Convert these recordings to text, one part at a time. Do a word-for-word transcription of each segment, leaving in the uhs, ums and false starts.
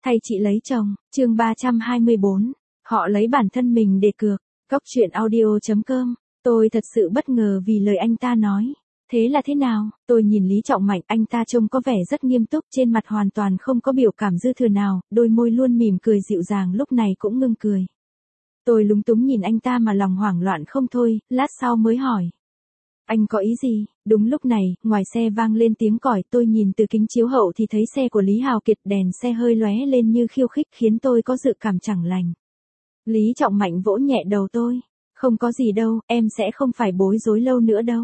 Thay chị lấy chồng, chương ba trăm hai mươi bốn, họ lấy bản thân mình để cược. Cốc truyện audio chấm com, tôi thật sự bất ngờ vì lời anh ta nói. Thế là thế nào? Tôi nhìn Lý Trọng Mạnh, anh ta trông có vẻ rất nghiêm túc, trên mặt hoàn toàn không có biểu cảm dư thừa nào, đôi môi luôn mỉm cười dịu dàng lúc này cũng ngưng cười. Tôi lúng túng nhìn anh ta mà lòng hoảng loạn không thôi, lát sau mới hỏi. Anh có ý gì? Đúng lúc này, ngoài xe vang lên tiếng còi, tôi nhìn từ kính chiếu hậu thì thấy xe của Lý Hào Kiệt, đèn xe hơi lóe lên như khiêu khích khiến tôi có dự cảm chẳng lành. Lý Trọng Mạnh vỗ nhẹ đầu tôi. Không có gì đâu, em sẽ không phải bối rối lâu nữa đâu.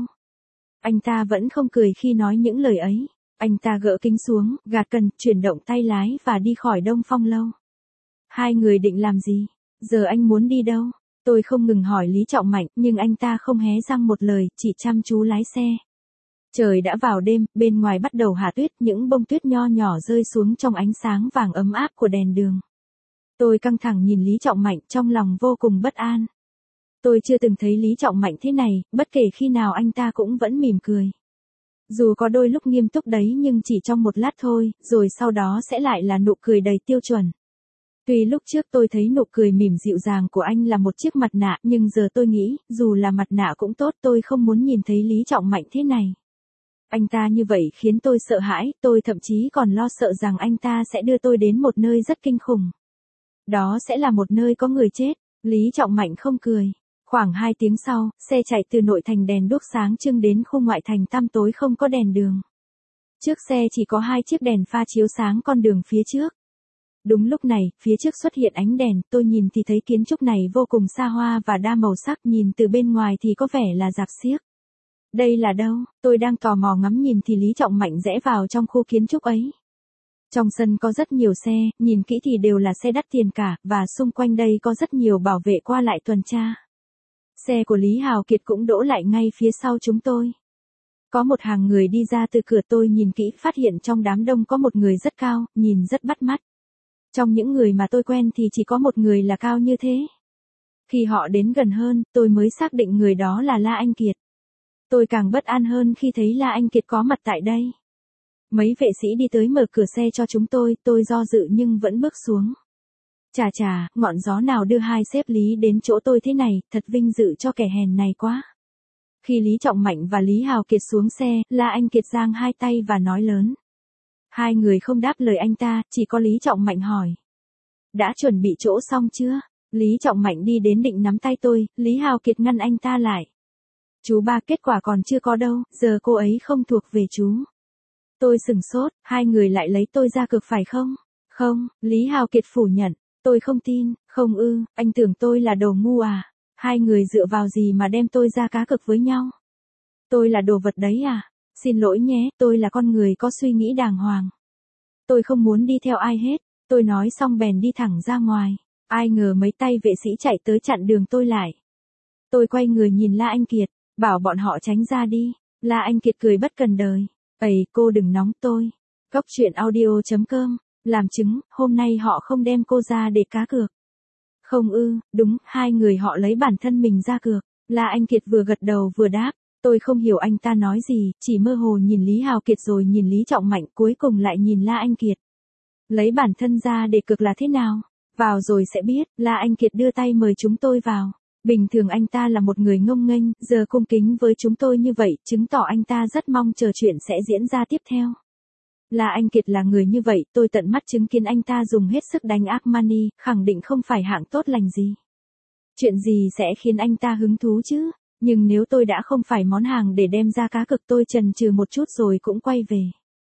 Anh ta vẫn không cười khi nói những lời ấy. Anh ta gỡ kính xuống, gạt cần, chuyển động tay lái và đi khỏi Đông Phong Lâu. Hai người định làm gì? Giờ anh muốn đi đâu? Tôi không ngừng hỏi Lý Trọng Mạnh, nhưng anh ta không hé răng một lời, chỉ chăm chú lái xe. Trời đã vào đêm, bên ngoài bắt đầu hạ tuyết, những bông tuyết nho nhỏ rơi xuống trong ánh sáng vàng ấm áp của đèn đường. Tôi căng thẳng nhìn Lý Trọng Mạnh, trong lòng vô cùng bất an. Tôi chưa từng thấy Lý Trọng Mạnh thế này, bất kể khi nào anh ta cũng vẫn mỉm cười. Dù có đôi lúc nghiêm túc đấy nhưng chỉ trong một lát thôi, rồi sau đó sẽ lại là nụ cười đầy tiêu chuẩn. Tuy lúc trước tôi thấy nụ cười mỉm dịu dàng của anh là một chiếc mặt nạ, nhưng giờ tôi nghĩ, dù là mặt nạ cũng tốt, tôi không muốn nhìn thấy Lý Trọng Mạnh thế này. Anh ta như vậy khiến tôi sợ hãi, tôi thậm chí còn lo sợ rằng anh ta sẽ đưa tôi đến một nơi rất kinh khủng. Đó sẽ là một nơi có người chết. Lý Trọng Mạnh không cười. Khoảng hai tiếng sau, xe chạy từ nội thành đèn đuốc sáng trưng đến khu ngoại thành tăm tối không có đèn đường. Trước xe chỉ có hai chiếc đèn pha chiếu sáng con đường phía trước. Đúng lúc này, phía trước xuất hiện ánh đèn, tôi nhìn thì thấy kiến trúc này vô cùng xa hoa và đa màu sắc, nhìn từ bên ngoài thì có vẻ là rạp xiếc. Đây là đâu? Tôi đang tò mò ngắm nhìn thì Lý Trọng Mạnh rẽ vào trong khu kiến trúc ấy. Trong sân có rất nhiều xe, nhìn kỹ thì đều là xe đắt tiền cả, và xung quanh đây có rất nhiều bảo vệ qua lại tuần tra. Xe của Lý Hào Kiệt cũng đỗ lại ngay phía sau chúng tôi. Có một hàng người đi ra từ cửa, tôi nhìn kỹ phát hiện trong đám đông có một người rất cao, nhìn rất bắt mắt. Trong những người mà tôi quen thì chỉ có một người là cao như thế. Khi họ đến gần hơn, tôi mới xác định người đó là La Anh Kiệt. Tôi càng bất an hơn khi thấy La Anh Kiệt có mặt tại đây. Mấy vệ sĩ đi tới mở cửa xe cho chúng tôi, tôi do dự nhưng vẫn bước xuống. Chà chà, ngọn gió nào đưa hai sếp Lý đến chỗ tôi thế này, thật vinh dự cho kẻ hèn này quá. Khi Lý Trọng Mạnh và Lý Hào Kiệt xuống xe, La Anh Kiệt giang hai tay và nói lớn. Hai người không đáp lời anh ta, chỉ có Lý Trọng Mạnh hỏi. Đã chuẩn bị chỗ xong chưa? Lý Trọng Mạnh đi đến định nắm tay tôi, Lý Hào Kiệt ngăn anh ta lại. Chú ba, kết quả còn chưa có đâu, giờ cô ấy không thuộc về chú. Tôi sửng sốt, hai người lại lấy tôi ra cược phải không? Không, Lý Hào Kiệt phủ nhận. Tôi không tin, không ư, anh tưởng tôi là đồ ngu à? Hai người dựa vào gì mà đem tôi ra cá cược với nhau? Tôi là đồ vật đấy à? Xin lỗi nhé, tôi là con người có suy nghĩ đàng hoàng. Tôi không muốn đi theo ai hết, tôi nói xong bèn đi thẳng ra ngoài. Ai ngờ mấy tay vệ sĩ chạy tới chặn đường tôi lại. Tôi quay người nhìn La Anh Kiệt, bảo bọn họ tránh ra đi. La Anh Kiệt cười bất cần đời. Ây, cô đừng nóng tôi. Cốc truyện audio chấm com, làm chứng, hôm nay họ không đem cô ra để cá cược. Không ư, đúng, hai người họ lấy bản thân mình ra cược. La Anh Kiệt vừa gật đầu vừa đáp. Tôi không hiểu anh ta nói gì, chỉ mơ hồ nhìn Lý Hào Kiệt rồi nhìn Lý Trọng Mạnh, cuối cùng lại nhìn La Anh Kiệt. Lấy bản thân ra để cược là thế nào? Vào rồi sẽ biết. La Anh Kiệt đưa tay mời chúng tôi vào. Bình thường anh ta là một người ngông nghênh, giờ cung kính với chúng tôi như vậy, chứng tỏ anh ta rất mong chờ chuyện sẽ diễn ra tiếp theo. La Anh Kiệt là người như vậy, tôi tận mắt chứng kiến anh ta dùng hết sức đánh Armani, khẳng định không phải hạng tốt lành gì. Chuyện gì sẽ khiến anh ta hứng thú chứ? Nhưng nếu tôi đã không phải món hàng để đem ra cá cược, tôi chần chừ một chút rồi cũng quay về.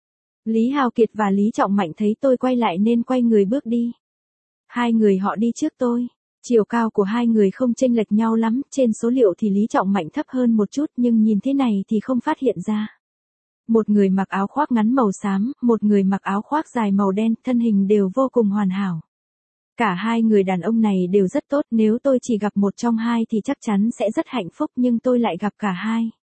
Lý Hào Kiệt và Lý Trọng Mạnh thấy tôi quay lại nên quay người bước đi. Hai người họ đi trước tôi. Chiều cao của hai người không chênh lệch nhau lắm, trên số liệu thì Lý Trọng Mạnh thấp hơn một chút nhưng nhìn thế này thì không phát hiện ra. Một người mặc áo khoác ngắn màu xám, một người mặc áo khoác dài màu đen, thân hình đều vô cùng hoàn hảo. Cả hai người đàn ông này đều rất tốt, nếu tôi chỉ gặp một trong hai thì chắc chắn sẽ rất hạnh phúc, nhưng tôi lại gặp cả hai.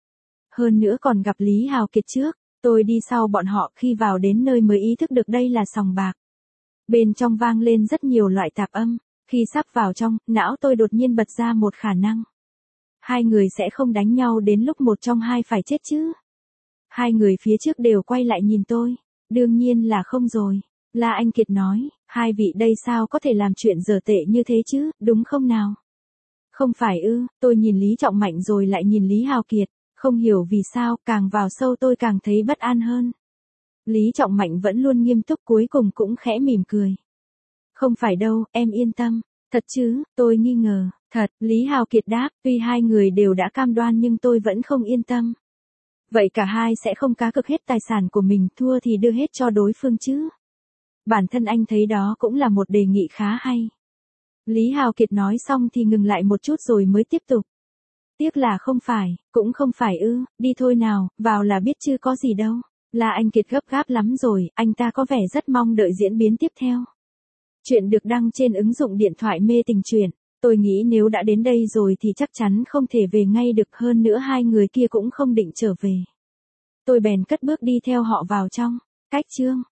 Hơn nữa còn gặp Lý Hào Kiệt trước, tôi đi sau bọn họ, khi vào đến nơi mới ý thức được đây là sòng bạc. Bên trong vang lên rất nhiều loại tạp âm, khi sắp vào trong, não tôi đột nhiên bật ra một khả năng. Hai người sẽ không đánh nhau đến lúc một trong hai phải chết chứ? Hai người phía trước đều quay lại nhìn tôi, đương nhiên là không rồi. La Anh Kiệt nói, hai vị đây sao có thể làm chuyện dở tệ như thế chứ, đúng không nào? Không phải ư, tôi nhìn Lý Trọng Mạnh rồi lại nhìn Lý Hào Kiệt, không hiểu vì sao, càng vào sâu tôi càng thấy bất an hơn. Lý Trọng Mạnh vẫn luôn nghiêm túc cuối cùng cũng khẽ mỉm cười. Không phải đâu, em yên tâm. Thật chứ, tôi nghi ngờ. Thật, Lý Hào Kiệt đáp, tuy hai người đều đã cam đoan nhưng tôi vẫn không yên tâm. Vậy cả hai sẽ không cá cược hết tài sản của mình, thua thì đưa hết cho đối phương chứ. Bản thân anh thấy đó cũng là một đề nghị khá hay. Lý Hào Kiệt nói xong thì ngừng lại một chút rồi mới tiếp tục. Tiếc là không phải, cũng không phải ư, đi thôi nào, vào là biết chứ có gì đâu. Là anh Kiệt gấp gáp lắm rồi, anh ta có vẻ rất mong đợi diễn biến tiếp theo. Chuyện được đăng trên ứng dụng điện thoại mê tình truyện. Tôi nghĩ nếu đã đến đây rồi thì chắc chắn không thể về ngay được, hơn nữa hai người kia cũng không định trở về. Tôi bèn cất bước đi theo họ vào trong. Cách chương